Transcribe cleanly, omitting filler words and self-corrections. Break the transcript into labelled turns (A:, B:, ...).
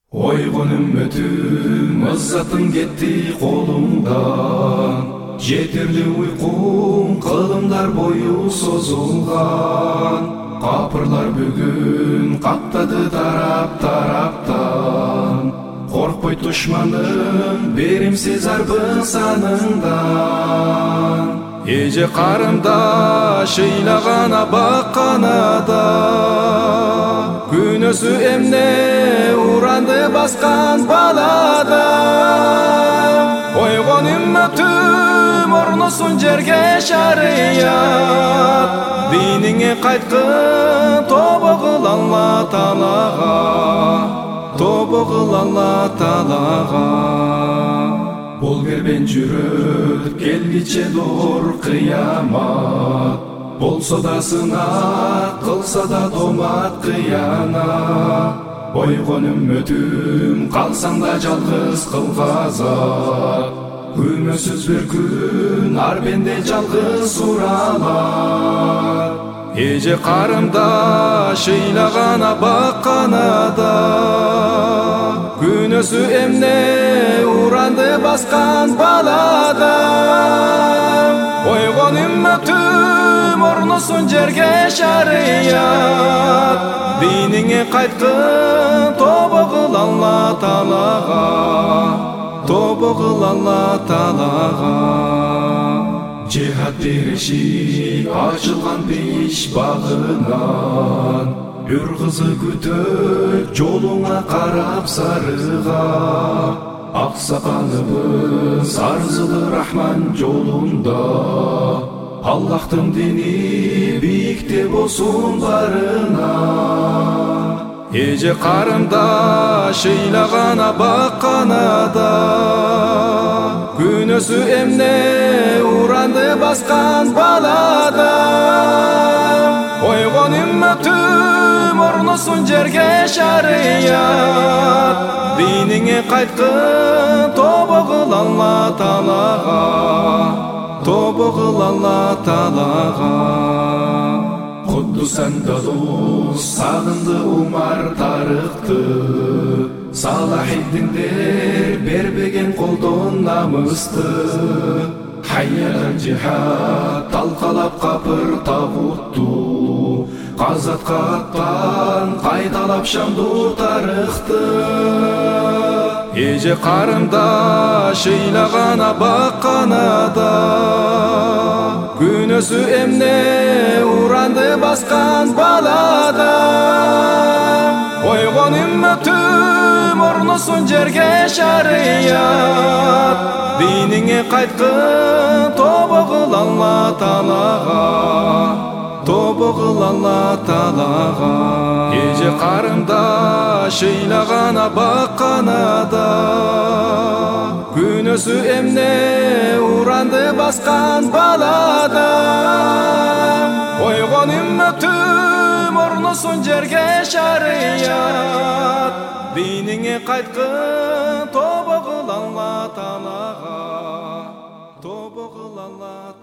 A: Ойгон үммөтүм ыззатың кетти колуңдан, жетерли уйкум кылымдар бою созулган. Капырлар бүгүн каттады тараптан, коркпой душманым беримсиз арбы саныңдан. Эже карымда шыйлагана бакканада, күнөсү эмне уранды баскан балада. Ойгон үммөтүм орносун жерге шарият, диниңе кайткын тобо кыл Алла Таалага, тобо кыл Алла Таалага. Бул кербен жүрөт келгиче доор кыямат, болсо да сынак кылса да томат кыянат. Ойгон үммөтүм калсаң да жалгыз кылгазат, күнөөсүз бир күн ар бенде жалгыз уралат. Эже карымда шыйлагана бакканада, күнөөсү эмне уранды баскан балада. Ойгон үммөтүм орносун жерге шарият, диниңе кайткын тобо кыл Алла Таалага, тобо кыл Алла Таалага. Жихад беришип ачылган бейиш багынан, үр кызы күтөт жолуңа карап сарыга. Аксакалыбыз арзылы Рахман жолунда, Аллахтын дини бийикте болсун барына. Эже карымда шыйлагана бакканада, күнөөсү эмне уранды баскан балада. Ойгон үммөтүм орносун жерге шарият, диниңе кайткын тобо кыл Алла Таалага, тобо кыл Алла Таалага. Куддусан Далус сагынды Умар Тарыкты, Салахиддиндер бербеген колдон намысты. Хайялан жихад талкалап капыр тагутту, казатка аттан кайталап шамду тарыхты. Эже карымда шыйлагана бакканада, күнөөсү эмне уранды баскан балада. Ойгон үммөтүм орносун жерге шарият, диниңе кайткын тобо кыл Алла Таалага, тобо кыл Алла Таалага. Эже карымда шыйлагана бакканада, күнөөсү эмне уранды баскан балада. Ойгон үммөтүм орносун жерге шарият, диниңе кайткын тобо кыл Алла Таалага, тобо кыл Алла